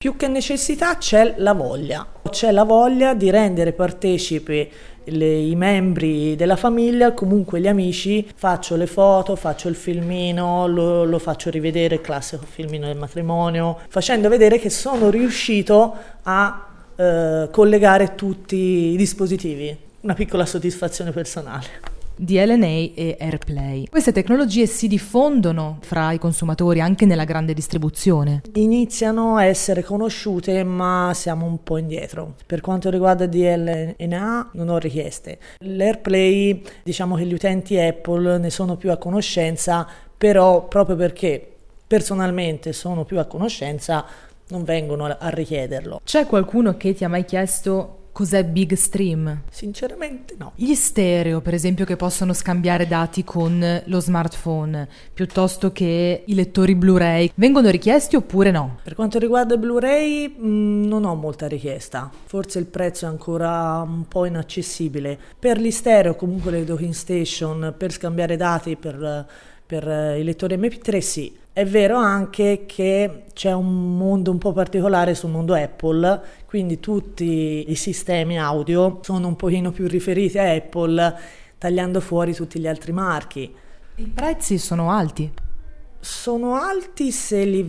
Più che necessità c'è la voglia di rendere partecipi i membri della famiglia, comunque gli amici. Faccio le foto, faccio il filmino, lo faccio rivedere, il classico filmino del matrimonio, facendo vedere che sono riuscito a collegare tutti i dispositivi. Una piccola soddisfazione personale. DLNA e AirPlay. Queste tecnologie si diffondono fra i consumatori anche nella grande distribuzione. Iniziano a essere conosciute, ma siamo un po' indietro. Per quanto riguarda DLNA non ho richieste. L'AirPlay, diciamo che gli utenti Apple ne sono più a conoscenza, però proprio perché personalmente sono più a conoscenza non vengono a richiederlo. C'è qualcuno che ti ha mai chiesto cos'è Big Stream? Sinceramente no. Gli stereo, per esempio, che possono scambiare dati con lo smartphone, piuttosto che i lettori Blu-ray, vengono richiesti oppure no? Per quanto riguarda il Blu-ray non ho molta richiesta, forse il prezzo è ancora un po' inaccessibile. Per gli stereo, comunque le docking station, per scambiare dati per i lettori MP3 sì. È vero anche che c'è un mondo un po' particolare sul mondo Apple, quindi tutti i sistemi audio sono un pochino più riferiti a Apple, tagliando fuori tutti gli altri marchi. I prezzi sono alti. Sono alti se li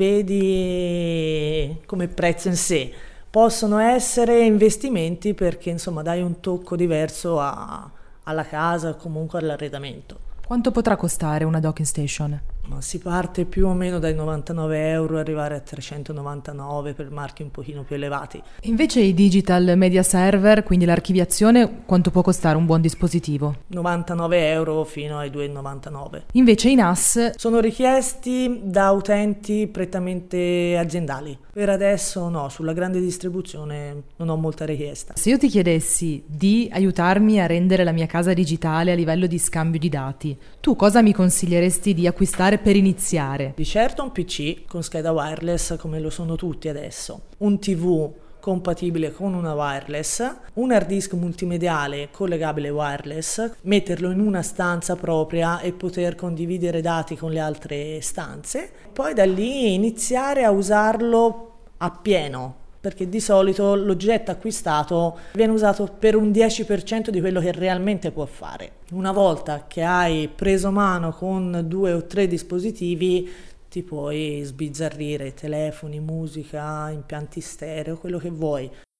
vedi come prezzo in sé. Possono essere investimenti perché insomma dai un tocco diverso alla casa o comunque all'arredamento. Quanto potrà costare una docking station? Ma si parte più o meno dai 99 euro e arrivare a 399 per marchi un pochino più elevati. Invece i digital media server, quindi l'archiviazione, quanto può costare un buon dispositivo? 99 euro fino ai 2,99. Invece i NAS sono richiesti da utenti prettamente aziendali. Per adesso no, sulla grande distribuzione non ho molta richiesta. Se io ti chiedessi di aiutarmi a rendere la mia casa digitale a livello di scambio di dati, tu cosa mi consiglieresti di acquistare per iniziare? Di certo un PC con scheda wireless come lo sono tutti adesso, un TV compatibile con una wireless, un hard disk multimediale collegabile wireless, metterlo in una stanza propria e poter condividere dati con le altre stanze, poi da lì iniziare a usarlo appieno, perché di solito l'oggetto acquistato viene usato per un 10% di quello che realmente può fare. Una volta che hai preso mano con 2 o 3 dispositivi, ti puoi sbizzarrire telefoni, musica, impianti stereo, quello che vuoi.